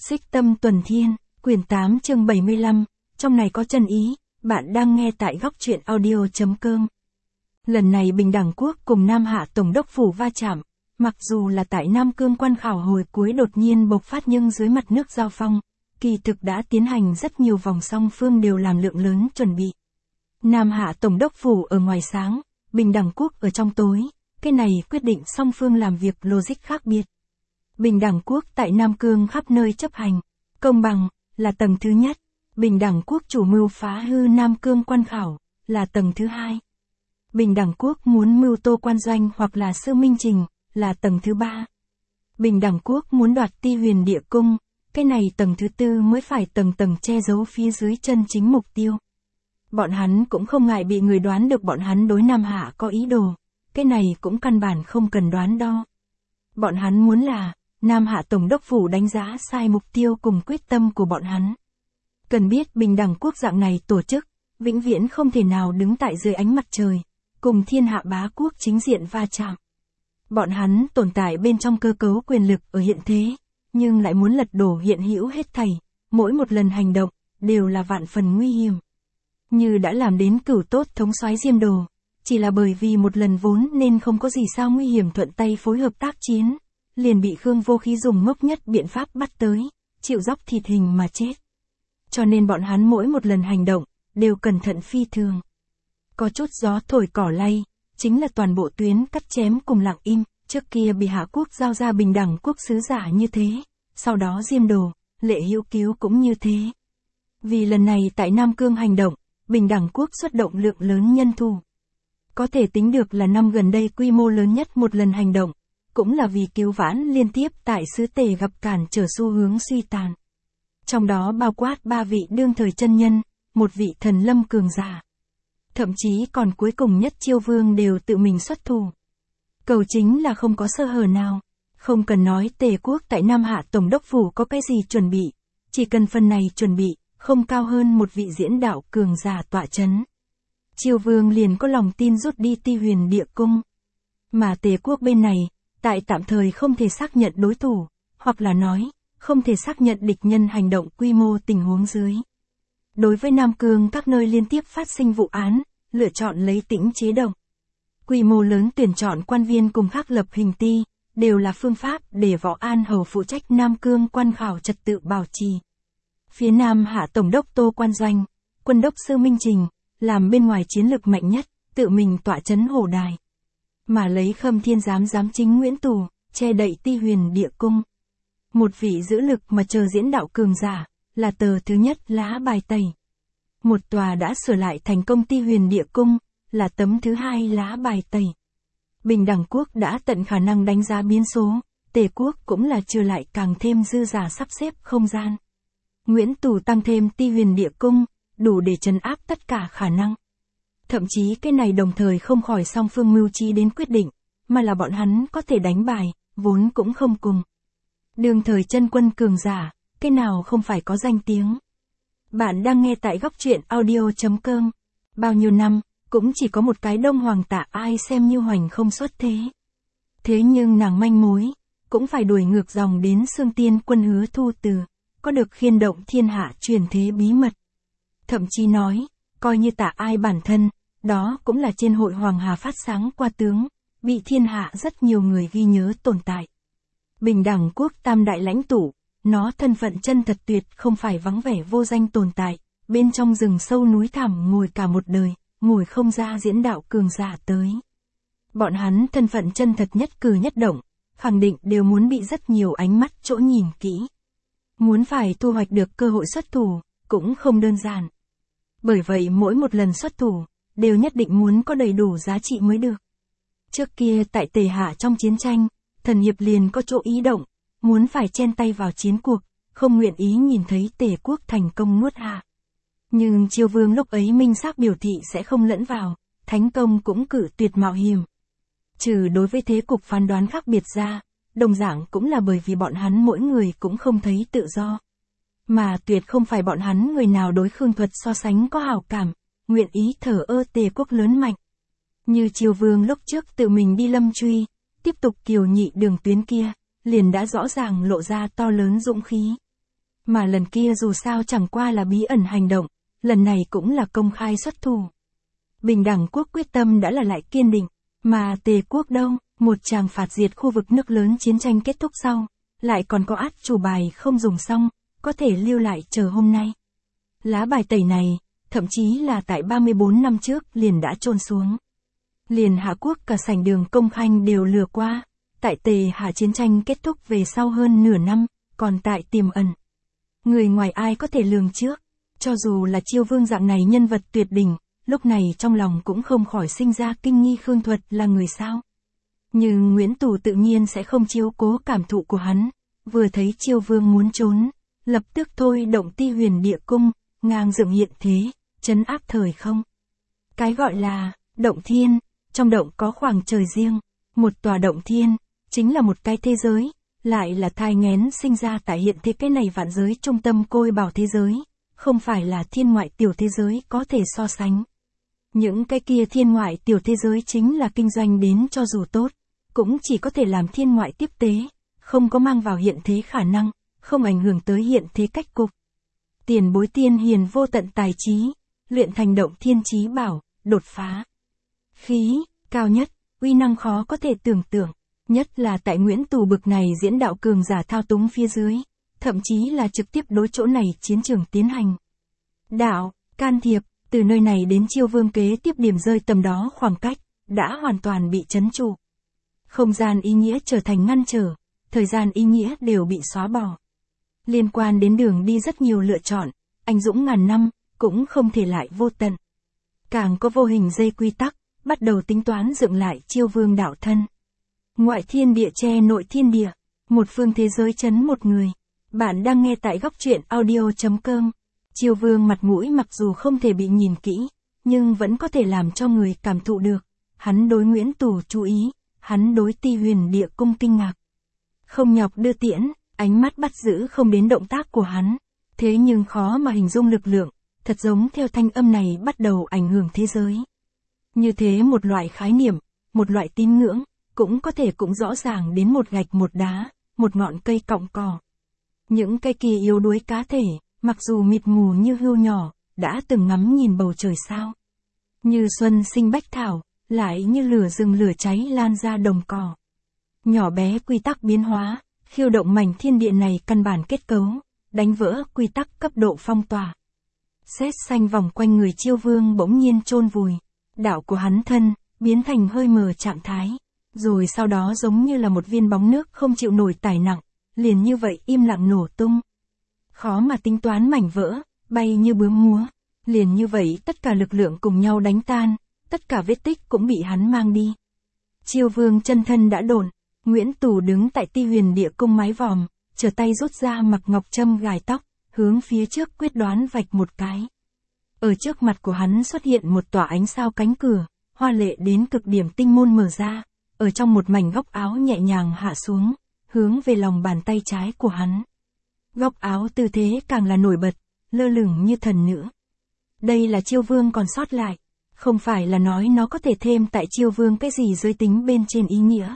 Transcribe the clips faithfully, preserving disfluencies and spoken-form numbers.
Xích Tâm Tuần Thiên, quyển tám chương bảy mươi lăm, trong này có chân ý, bạn đang nghe tại góc truyện audio.com. Lần này Bình Đẳng Quốc cùng Nam Hạ Tổng đốc phủ va chạm, mặc dù là tại Nam Cương quan khảo hồi cuối đột nhiên bộc phát nhưng dưới mặt nước giao phong, kỳ thực đã tiến hành rất nhiều vòng song phương đều làm lượng lớn chuẩn bị. Nam Hạ Tổng đốc phủ ở ngoài sáng, Bình Đẳng Quốc ở trong tối, cái này quyết định song phương làm việc logic khác biệt. Bình Đẳng Quốc tại Nam Cương khắp nơi chấp hành, công bằng, là tầng thứ nhất. Bình Đẳng Quốc chủ mưu phá hư Nam Cương quan khảo, là tầng thứ hai. Bình Đẳng Quốc muốn mưu tô quan doanh hoặc là sư minh trình, là tầng thứ ba. Bình Đẳng Quốc muốn đoạt Ti Huyền Địa Cung, cái này tầng thứ tư mới phải tầng tầng che giấu phía dưới chân chính mục tiêu. Bọn hắn cũng không ngại bị người đoán được bọn hắn đối Nam Hạ có ý đồ, cái này cũng căn bản không cần đoán đo. Bọn hắn muốn là, Nam Hạ Tổng đốc phủ đánh giá sai mục tiêu cùng quyết tâm của bọn hắn. Cần biết Bình Đẳng Quốc dạng này tổ chức, vĩnh viễn không thể nào đứng tại dưới ánh mặt trời, cùng thiên hạ bá quốc chính diện va chạm. Bọn hắn tồn tại bên trong cơ cấu quyền lực ở hiện thế, nhưng lại muốn lật đổ hiện hữu hết thảy, mỗi một lần hành động, đều là vạn phần nguy hiểm. Như đã làm đến cửu tốt thống soái Diêm Đồ, chỉ là bởi vì một lần vốn nên không có gì sao nguy hiểm thuận tay phối hợp tác chiến, liền bị Khương Vô Khí dùng ngốc nhất biện pháp bắt tới, chịu dốc thịt hình mà chết. Cho nên bọn hắn mỗi một lần hành động, đều cẩn thận phi thường. Có chút gió thổi cỏ lay, chính là toàn bộ tuyến cắt chém cùng lặng im, trước kia bị Hạ Quốc giao ra Bình Đẳng Quốc sứ giả như thế, sau đó Diêm Đồ, Lệ Hữu Cứu cũng như thế. Vì lần này tại Nam Cương hành động, Bình Đẳng Quốc xuất động lượng lớn nhân thủ. Có thể tính được là năm gần đây quy mô lớn nhất một lần hành động, cũng là vì cứu vãn liên tiếp tại xứ Tề gặp cản trở xu hướng suy tàn. Trong đó bao quát ba vị đương thời chân nhân, một vị thần lâm cường giả. Thậm chí còn cuối cùng nhất Chiêu Vương đều tự mình xuất thủ. Cầu chính là không có sơ hở nào. Không cần nói Tề quốc tại Nam Hạ Tổng đốc phủ có cái gì chuẩn bị. Chỉ cần phần này chuẩn bị, không cao hơn một vị diễn đạo cường giả tọa chấn. Chiêu Vương liền có lòng tin rút đi Ti Huyền Địa Cung. Mà Tề quốc bên này, tại tạm thời không thể xác nhận đối thủ, hoặc là nói, không thể xác nhận địch nhân hành động quy mô tình huống dưới. Đối với Nam Cương các nơi liên tiếp phát sinh vụ án, lựa chọn lấy tĩnh chế động. Quy mô lớn tuyển chọn quan viên cùng khác lập hình ti, đều là phương pháp để Võ An Hầu phụ trách Nam Cương quan khảo trật tự bảo trì. Phía Nam Hạ Tổng đốc Tô Quan Doanh, quân đốc sư Minh Trình, làm bên ngoài chiến lực mạnh nhất, tự mình tọa chấn hổ đài. Mà lấy Khâm Thiên giám giám chính Nguyễn Tù, che đậy Ti Huyền Địa Cung. Một vị giữ lực mà chờ diễn đạo cường giả, là tờ thứ nhất lá bài tẩy. Một tòa đã sửa lại thành công Ti Huyền Địa Cung, là tấm thứ hai lá bài tẩy. Bình Đẳng Quốc đã tận khả năng đánh giá biến số, Tề quốc cũng là trừ lại càng thêm dư giả sắp xếp không gian. Nguyễn Tù tăng thêm Ti Huyền Địa Cung, đủ để trấn áp tất cả khả năng. Thậm chí cái này đồng thời không khỏi song phương mưu trí đến quyết định, mà là bọn hắn có thể đánh bài, vốn cũng không cùng. Đương thời chân quân cường giả, cái nào không phải có danh tiếng. Bạn đang nghe tại góc truyện audio.com. Bao nhiêu năm, cũng chỉ có một cái Đông Hoàng Tạ ai xem như hoành không xuất thế. Thế nhưng nàng manh mối, cũng phải đuổi ngược dòng đến Xương Tiên Quân Hứa Thu Từ, có được khiên động thiên hạ truyền thế bí mật. Thậm chí nói, coi như Tạ ai bản thân, đó cũng là trên hội Hoàng Hà phát sáng qua tướng, bị thiên hạ rất nhiều người ghi nhớ tồn tại. Bình Đẳng Quốc tam đại lãnh tụ, nó thân phận chân thật tuyệt không phải vắng vẻ vô danh tồn tại, bên trong rừng sâu núi thẳm ngồi cả một đời, ngồi không ra diễn đạo cường giả tới. Bọn hắn thân phận chân thật nhất cử nhất động, khẳng định đều muốn bị rất nhiều ánh mắt chỗ nhìn kỹ. Muốn phải thu hoạch được cơ hội xuất thủ, cũng không đơn giản. Bởi vậy mỗi một lần xuất thủ, đều nhất định muốn có đầy đủ giá trị mới được. Trước kia tại Tề Hạ trong chiến tranh, Thần Hiệp liền có chỗ ý động, muốn phải chen tay vào chiến cuộc, không nguyện ý nhìn thấy Tề quốc thành công nuốt Hạ. Nhưng Chiêu Vương lúc ấy minh xác biểu thị sẽ không lẫn vào, Thánh Công cũng cử tuyệt mạo hiểm. Trừ đối với thế cục phán đoán khác biệt ra, đồng dạng cũng là bởi vì bọn hắn mỗi người cũng không thấy tự do. Mà tuyệt không phải bọn hắn người nào đối Khương Thuật so sánh có hảo cảm, nguyện ý thở ơ Tề quốc lớn mạnh. Như Chiêu Vương lúc trước tự mình đi lâm truy, tiếp tục kiều nhị đường tuyến kia, liền đã rõ ràng lộ ra to lớn dũng khí. Mà lần kia dù sao chẳng qua là bí ẩn hành động, lần này cũng là công khai xuất thủ. Bình đẳng quốc quyết tâm đã là lại kiên định, mà Tề quốc đâu, một tràng phạt diệt khu vực nước lớn chiến tranh kết thúc sau, lại còn có át chủ bài không dùng xong, có thể lưu lại chờ hôm nay. Lá bài tẩy này, thậm chí là tại ba mươi bốn năm trước liền đã chôn xuống. Liền Hạ quốc cả sảnh đường công khanh đều lừa qua, tại Tề Hạ chiến tranh kết thúc về sau hơn nửa năm, còn tại tiềm ẩn. Người ngoài ai có thể lường trước, cho dù là Chiêu Vương dạng này nhân vật tuyệt đỉnh, lúc này trong lòng cũng không khỏi sinh ra kinh nghi Khương Thuật là người sao. Nhưng Nguyễn Tù tự nhiên sẽ không chiếu cố cảm thụ của hắn, vừa thấy Chiêu Vương muốn trốn, lập tức thôi động Ti Huyền Địa Cung, ngang dựng hiện thế, trấn áp thời không. Cái gọi là động thiên, trong động có khoảng trời riêng, một tòa động thiên, chính là một cái thế giới, lại là thai nghén sinh ra tại hiện thế cái này vạn giới trung tâm côi bảo thế giới, không phải là thiên ngoại tiểu thế giới có thể so sánh. Những cái kia thiên ngoại tiểu thế giới chính là kinh doanh đến cho dù tốt, cũng chỉ có thể làm thiên ngoại tiếp tế, không có mang vào hiện thế khả năng, không ảnh hưởng tới hiện thế cách cục. Tiền bối tiên hiền vô tận tài trí, luyện thành động thiên chí bảo, đột phá. Khí, cao nhất, uy năng khó có thể tưởng tượng, nhất là tại Nguyễn Tù bực này diễn đạo cường giả thao túng phía dưới, thậm chí là trực tiếp đối chỗ này chiến trường tiến hành. Đạo, can thiệp, từ nơi này đến Chiêu Vương kế tiếp điểm rơi tầm đó khoảng cách, đã hoàn toàn bị trấn trụ. Không gian ý nghĩa trở thành ngăn trở, thời gian ý nghĩa đều bị xóa bỏ. Liên quan đến đường đi rất nhiều lựa chọn, anh dũng ngàn năm, cũng không thể lại vô tận. Càng có vô hình dây quy tắc, bắt đầu tính toán dựng lại Chiêu Vương đạo thân. Ngoại thiên địa che nội thiên địa, một phương thế giới chấn một người. Bạn đang nghe tại góc truyện audio chấm com. Chiêu Vương mặt mũi mặc dù không thể bị nhìn kỹ, nhưng vẫn có thể làm cho người cảm thụ được. Hắn đối Nguyễn Tù chú ý, hắn đối Ti Huyền Địa Cung kinh ngạc. Không nhọc đưa tiễn, ánh mắt bắt giữ không đến động tác của hắn. Thế nhưng khó mà hình dung lực lượng, thật giống theo thanh âm này bắt đầu ảnh hưởng thế giới. Như thế một loại khái niệm, một loại tín ngưỡng, cũng có thể cũng rõ ràng đến một gạch một đá, một ngọn cây cọng cỏ. Những cây kia yếu đuối cá thể, mặc dù mịt mù như hươu nhỏ, đã từng ngắm nhìn bầu trời sao. Như xuân sinh bách thảo, lại như lửa rừng lửa cháy lan ra đồng cỏ. Nhỏ bé quy tắc biến hóa, khiêu động mảnh thiên địa này căn bản kết cấu, đánh vỡ quy tắc cấp độ phong tỏa. Sét xanh vòng quanh người Chiêu Vương bỗng nhiên chôn vùi, đạo của hắn thân, biến thành hơi mờ trạng thái, rồi sau đó giống như là một viên bóng nước không chịu nổi tải nặng, liền như vậy im lặng nổ tung. Khó mà tính toán mảnh vỡ, bay như bướm múa, liền như vậy tất cả lực lượng cùng nhau đánh tan, tất cả vết tích cũng bị hắn mang đi. Chiêu Vương chân thân đã độn, Nguyễn Tù đứng tại Ti Huyền Địa Cung mái vòm, trở tay rút ra mặc ngọc châm gài tóc, hướng phía trước quyết đoán vạch một cái. Ở trước mặt của hắn xuất hiện một tòa ánh sao cánh cửa, hoa lệ đến cực điểm tinh môn mở ra, ở trong một mảnh góc áo nhẹ nhàng hạ xuống, hướng về lòng bàn tay trái của hắn. Góc áo tư thế càng là nổi bật, lơ lửng như thần nữ. Đây là Chiêu Vương còn sót lại, không phải là nói nó có thể thêm tại Chiêu Vương cái gì giới tính bên trên ý nghĩa,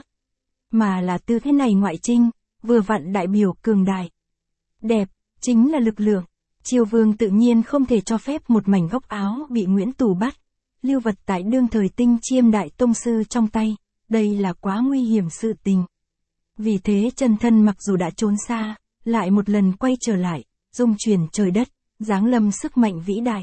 mà là tư thế này ngoại trinh, vừa vặn đại biểu cường đại. Đẹp, chính là lực lượng. Chiêu Vương tự nhiên không thể cho phép một mảnh góc áo bị Nguyễn Tù bắt, lưu vật tại đương thời Tinh Chiêm Đại Tông Sư trong tay, đây là quá nguy hiểm sự tình. Vì thế chân thân mặc dù đã trốn xa, lại một lần quay trở lại, dung chuyển trời đất, giáng lâm sức mạnh vĩ đại.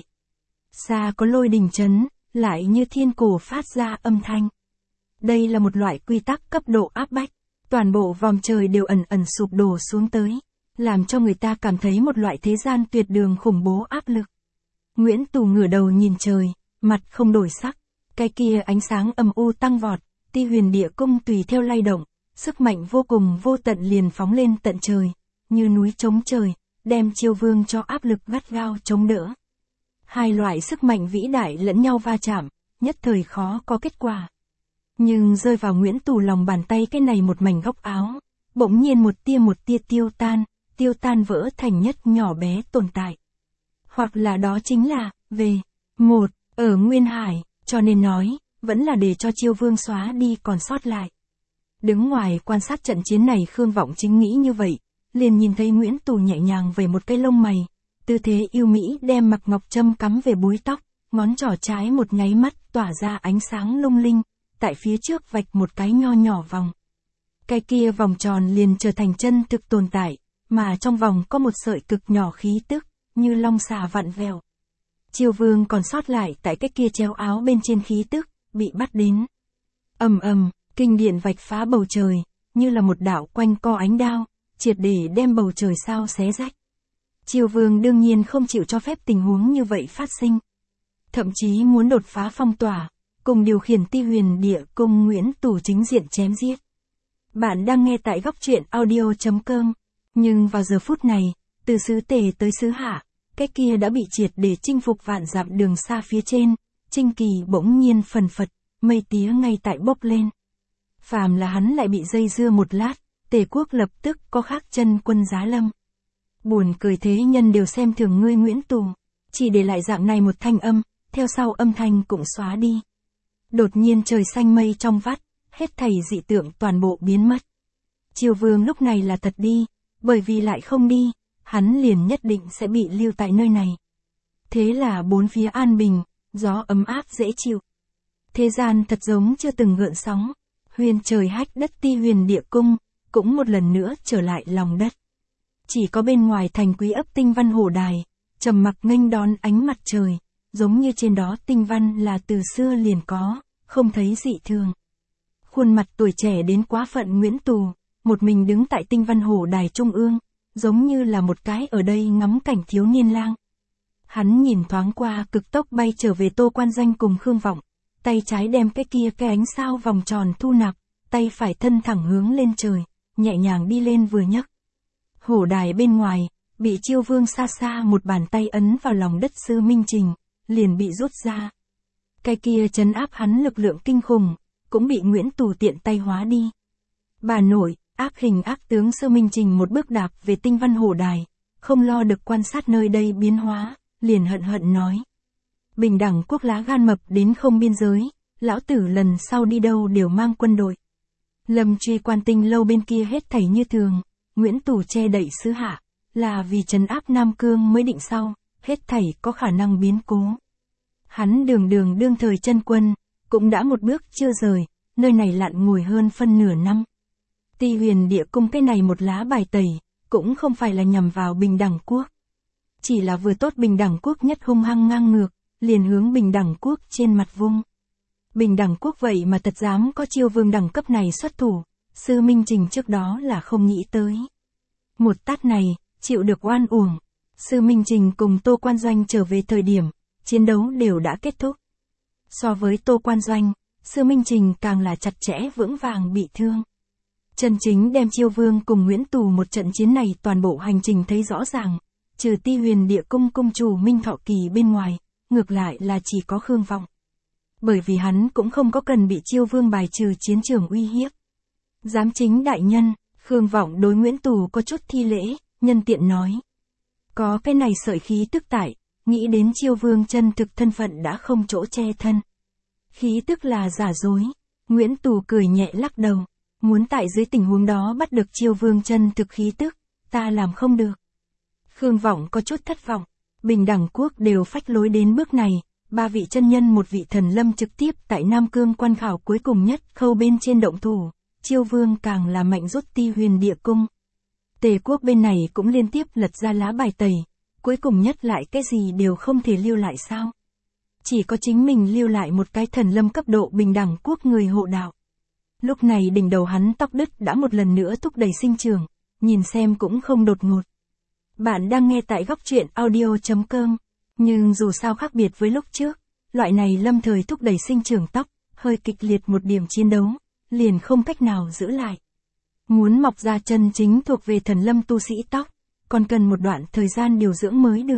Xa có lôi đình chấn, lại như thiên cổ phát ra âm thanh. Đây là một loại quy tắc cấp độ áp bách, toàn bộ vòm trời đều ẩn ẩn sụp đổ xuống tới, làm cho người ta cảm thấy một loại thế gian tuyệt đường khủng bố áp lực. Nguyễn Tù ngửa đầu nhìn trời, mặt không đổi sắc, cái kia ánh sáng âm u tăng vọt, Ti Huyền Địa Cung tùy theo lay động, sức mạnh vô cùng vô tận liền phóng lên tận trời, như núi chống trời, đem Chiêu Vương cho áp lực gắt gao chống đỡ. Hai loại sức mạnh vĩ đại lẫn nhau va chạm, nhất thời khó có kết quả. Nhưng rơi vào Nguyễn Tù lòng bàn tay cái này một mảnh góc áo, bỗng nhiên một tia một tia tiêu tan, tiêu tan vỡ thành nhất nhỏ bé tồn tại. Hoặc là đó chính là, về, một, ở Nguyên Hải, cho nên nói, vẫn là để cho Chiêu Vương xóa đi còn sót lại. Đứng ngoài quan sát trận chiến này Khương Vọng Chính nghĩ như vậy, liền nhìn thấy Nguyễn Tù nhẹ nhàng vẩy một cái lông mày, tư thế yêu mỹ đem mặc ngọc trâm cắm về búi tóc, ngón trỏ trái một nháy mắt tỏa ra ánh sáng lung linh, tại phía trước vạch một cái nho nhỏ vòng. Cái kia vòng tròn liền trở thành chân thực tồn tại, mà trong vòng có một sợi cực nhỏ khí tức, như long xà vặn vẹo. Chiêu Vương còn sót lại tại cái kia treo áo bên trên khí tức, bị bắt đến. Ầm ầm, kinh điện vạch phá bầu trời, như là một đạo quanh co ánh đao, triệt để đem bầu trời sao xé rách. Chiêu Vương đương nhiên không chịu cho phép tình huống như vậy phát sinh. Thậm chí muốn đột phá phong tỏa, cùng điều khiển Ti Huyền Địa Cung Nguyễn Tù chính diện chém giết. Bạn đang nghe tại góc truyện audio chấm com. Nhưng vào giờ phút này, từ xứ Tề tới xứ Hạ, cái kia đã bị triệt để chinh phục vạn dặm đường xa phía trên, Trinh Kỳ bỗng nhiên phần phật, mây tía ngay tại bốc lên. Phàm là hắn lại bị dây dưa một lát, Tề quốc lập tức có khác chân quân giá lâm. Buồn cười thế nhân đều xem thường ngươi Nguyễn Tù, chỉ để lại dạng này một thanh âm, theo sau âm thanh cũng xóa đi. Đột nhiên trời xanh mây trong vắt, hết thảy dị tượng toàn bộ biến mất. Chiêu Vương lúc này là thật đi, bởi vì lại không đi, hắn liền nhất định sẽ bị lưu tại nơi này. Thế là bốn phía an bình, gió ấm áp dễ chịu. Thế gian thật giống chưa từng gợn sóng, huyền trời hách đất Ti Huyền Địa Cung, cũng một lần nữa trở lại lòng đất. Chỉ có bên ngoài thành quý ấp tinh văn hồ đài, trầm mặc nghênh đón ánh mặt trời, giống như trên đó tinh văn là từ xưa liền có, không thấy dị thường. Khuôn mặt tuổi trẻ đến quá phận Nguyễn Tù, một mình đứng tại tinh văn hồ đài trung ương, giống như là một cái ở đây ngắm cảnh thiếu niên lang. Hắn nhìn thoáng qua cực tốc bay trở về Tô Quan Doanh cùng Khương Vọng, tay trái đem cái kia cái ánh sao vòng tròn thu nạp, tay phải thân thẳng hướng lên trời, nhẹ nhàng đi lên vừa nhấc. Hổ đài bên ngoài, bị Chiêu Vương xa xa một bàn tay ấn vào lòng đất Sư Minh Trình, liền bị rút ra. Cái kia trấn áp hắn lực lượng kinh khủng, cũng bị Nguyễn Tù tiện tay hóa đi. Bà nội, ác hình ác tướng Sư Minh Trình một bước đạp về tinh văn hổ đài, không lo được quan sát nơi đây biến hóa, liền hận hận nói. Bình đẳng quốc lá gan mập đến không biên giới, lão tử lần sau đi đâu đều mang quân đội. Lâm Truy Quan Tinh lâu bên kia hết thảy như thường, Nguyễn Tù che đậy xứ Hạ, là vì trấn áp Nam Cương mới định sau, hết thảy có khả năng biến cố. Hắn đường đường đương thời chân quân, cũng đã một bước chưa rời, nơi này lặn ngồi hơn phân nửa năm. Ti Huyền Địa Cung cái này một lá bài tẩy, cũng không phải là nhằm vào Bình Đẳng Quốc. Chỉ là vừa tốt Bình Đẳng Quốc nhất hung hăng ngang ngược, liền hướng Bình Đẳng Quốc trên mặt vung. Bình Đẳng Quốc vậy mà thật dám có Chiêu Vương đẳng cấp này xuất thủ, Sư Minh Trình trước đó là không nghĩ tới. Một tát này, chịu được oan uổng. Sư Minh Trình cùng Tô Quan Doanh trở về thời điểm, chiến đấu đều đã kết thúc. So với Tô Quan Doanh, Sư Minh Trình càng là chặt chẽ vững vàng bị thương. Chân chính đem Chiêu Vương cùng Nguyễn Tù một trận chiến này toàn bộ hành trình thấy rõ ràng, trừ Ti Huyền Địa Cung cung chủ Minh Thọ Kỳ bên ngoài, ngược lại là chỉ có Khương Vọng. Bởi vì hắn cũng không có cần bị Chiêu Vương bài trừ chiến trường uy hiếp. Giám chính đại nhân, Khương Vọng đối Nguyễn Tù có chút thi lễ, nhân tiện nói. Có cái này sợi khí tức tại, nghĩ đến Chiêu Vương chân thực thân phận đã không chỗ che thân. Khí tức là giả dối, Nguyễn Tù cười nhẹ lắc đầu, muốn tại dưới tình huống đó bắt được Chiêu Vương chân thực khí tức, ta làm không được. Khương Vọng có chút thất vọng, Bình Đẳng Quốc đều phách lối đến bước này, ba vị chân nhân một vị thần lâm trực tiếp tại Nam Cương quan khảo cuối cùng nhất khâu bên trên động thủ, Chiêu Vương càng là mạnh rút Ti Huyền Địa Cung. Tề quốc bên này cũng liên tiếp lật ra lá bài tẩy, cuối cùng nhất lại cái gì đều không thể lưu lại sao. Chỉ có chính mình lưu lại một cái thần lâm cấp độ Bình Đẳng Quốc người hộ đạo. Lúc này đỉnh đầu hắn tóc đứt đã một lần nữa thúc đẩy sinh trưởng, nhìn xem cũng không đột ngột. Bạn đang nghe tại góc truyện audio chấm com, nhưng dù sao khác biệt với lúc trước, loại này lâm thời thúc đẩy sinh trưởng tóc, hơi kịch liệt một điểm chiến đấu, liền không cách nào giữ lại. Muốn mọc ra chân chính thuộc về thần lâm tu sĩ tóc, còn cần một đoạn thời gian điều dưỡng mới được.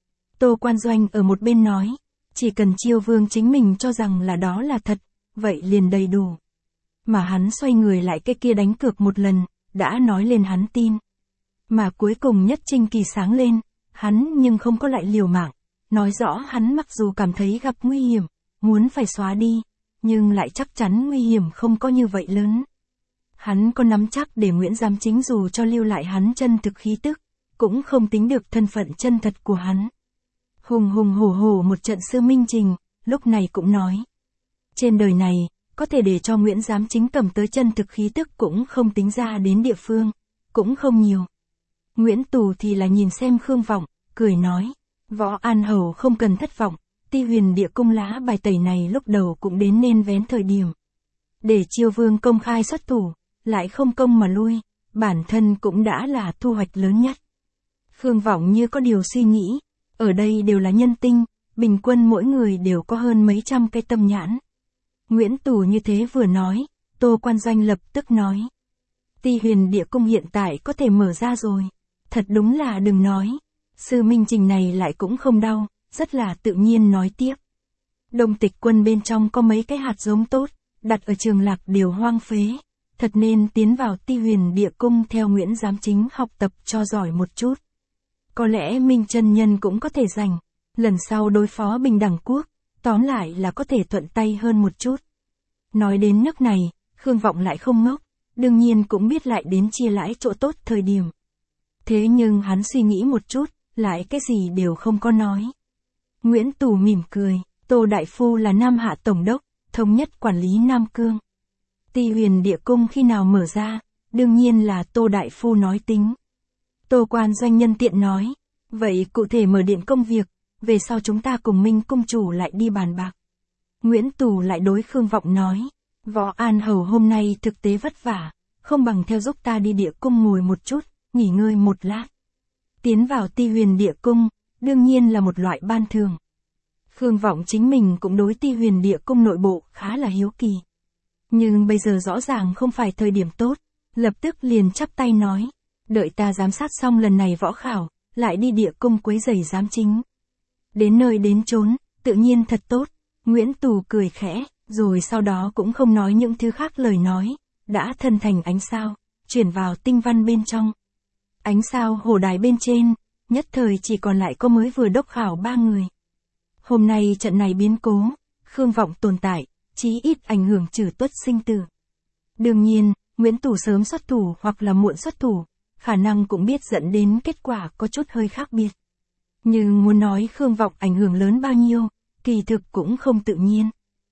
Tô Quan Doanh ở một bên nói, chỉ cần Chiêu Vương chính mình cho rằng là đó là thật, vậy liền đầy đủ. Mà hắn xoay người lại cái kia đánh cược một lần, đã nói lên hắn tin. Mà cuối cùng nhất Trinh Kỳ sáng lên, hắn nhưng không có lại liều mạng, nói rõ hắn mặc dù cảm thấy gặp nguy hiểm, muốn phải xóa đi, nhưng lại chắc chắn nguy hiểm không có như vậy lớn. Hắn có nắm chắc để Nguyễn Giám Chính dù cho lưu lại hắn chân thực khí tức, cũng không tính được thân phận chân thật của hắn. Hùng hùng hổ hổ một trận sư minh trình, lúc này cũng nói. Trên đời này, có thể để cho Nguyễn Giám Chính cầm tới chân thực khí tức cũng không tính ra đến địa phương, cũng không nhiều. Nguyễn Tù thì là nhìn xem Khương Vọng, cười nói. Võ An Hầu không cần thất vọng, Ti Huyền Địa Cung lá bài tẩy này lúc đầu cũng đến nên vén thời điểm. Để Chiêu Vương công khai xuất thủ, lại không công mà lui, bản thân cũng đã là thu hoạch lớn nhất. Khương Vọng như có điều suy nghĩ, ở đây đều là nhân tinh, bình quân mỗi người đều có hơn mấy trăm cái tâm nhãn. Nguyễn Tù như thế vừa nói, Tô Quan Doanh lập tức nói. Ti Huyền Địa Cung hiện tại có thể mở ra rồi, thật đúng là đừng nói. Sư minh trình này lại cũng không đau, rất là tự nhiên nói tiếp. Đông Tịch Quân bên trong có mấy cái hạt giống tốt, đặt ở Trường Lạc đều hoang phế, thật nên tiến vào Ti Huyền Địa Cung theo Nguyễn Giám Chính học tập cho giỏi một chút. Có lẽ Minh chân nhân cũng có thể giành, lần sau đối phó Bình Đẳng Quốc, tóm lại là có thể thuận tay hơn một chút. Nói đến nước này, Khương Vọng lại không ngốc, đương nhiên cũng biết lại đến chia lãi chỗ tốt thời điểm. Thế nhưng hắn suy nghĩ một chút, lại cái gì đều không có nói. Nguyễn Tù mỉm cười, Tô Đại Phu là Nam Hạ Tổng đốc, thống nhất quản lý Nam Cương. Ti Huyền Địa Cung khi nào mở ra, đương nhiên là Tô Đại Phu nói tính. Tô Quan Doanh nhân tiện nói, vậy cụ thể mở điện công việc, về sau chúng ta cùng Minh Cung chủ lại đi bàn bạc. Nguyễn Tù lại đối Khương Vọng nói, Võ An Hầu hôm nay thực tế vất vả, không bằng theo giúp ta đi địa cung ngồi một chút, nghỉ ngơi một lát. Tiến vào Ti Huyền Địa Cung, đương nhiên là một loại ban thường. Khương Vọng chính mình cũng đối Ti Huyền Địa Cung nội bộ khá là hiếu kỳ. Nhưng bây giờ rõ ràng không phải thời điểm tốt, lập tức liền chắp tay nói, đợi ta giám sát xong lần này võ khảo, lại đi địa cung quấy rầy Giám Chính. Đến nơi đến chốn, tự nhiên thật tốt, Nguyễn Tù cười khẽ, rồi sau đó cũng không nói những thứ khác lời nói, đã thân thành ánh sao, chuyển vào tinh văn bên trong. Ánh sao hồ đài bên trên, nhất thời chỉ còn lại có mới vừa đốc khảo ba người. Hôm nay trận này biến cố, Khương Vọng tồn tại, chí ít ảnh hưởng trừ tuất sinh tử. Đương nhiên, Nguyễn Tù sớm xuất thủ hoặc là muộn xuất thủ, khả năng cũng biết dẫn đến kết quả có chút hơi khác biệt. Nhưng muốn nói Khương Vọng ảnh hưởng lớn bao nhiêu, kỳ thực cũng không tự nhiên.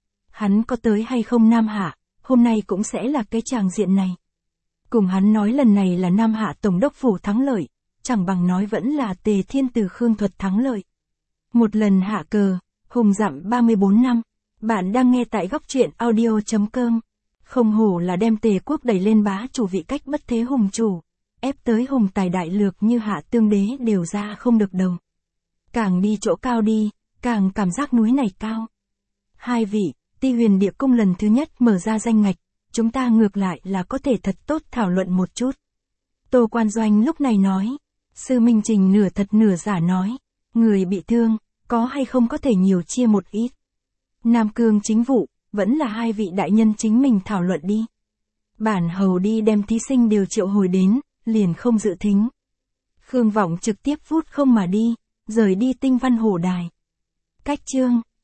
Hắn có tới hay không Nam Hạ, hôm nay cũng sẽ là cái tràng diện này. Cùng hắn nói lần này là Nam Hạ Tổng đốc phủ thắng lợi, chẳng bằng nói vẫn là Tề Thiên Tử Khương Thuật thắng lợi. Một lần hạ cờ, hùng dặm ba mươi bốn năm, bạn đang nghe tại góc truyện audio chấm com. Không hổ là đem Tề quốc đẩy lên bá chủ vị cách bất thế hùng chủ, ép tới hùng tài đại lược như Hạ Tương Đế đều ra không được đầu. Càng đi chỗ cao đi, càng cảm giác núi này cao. Hai vị, Ti Huyền Địa Cung lần thứ nhất mở ra danh ngạch, chúng ta ngược lại là có thể thật tốt thảo luận một chút. Tô Quan Doanh lúc này nói, sư minh trình nửa thật nửa giả nói, người bị thương, có hay không có thể nhiều chia một ít. Nam Cương chính vụ, vẫn là hai vị đại nhân chính mình thảo luận đi. Bản hầu đi đem thí sinh đều triệu hồi đến, liền không dự thính. Khương Vọng trực tiếp vút không mà đi, rời đi tinh văn hồ đài. Cách chương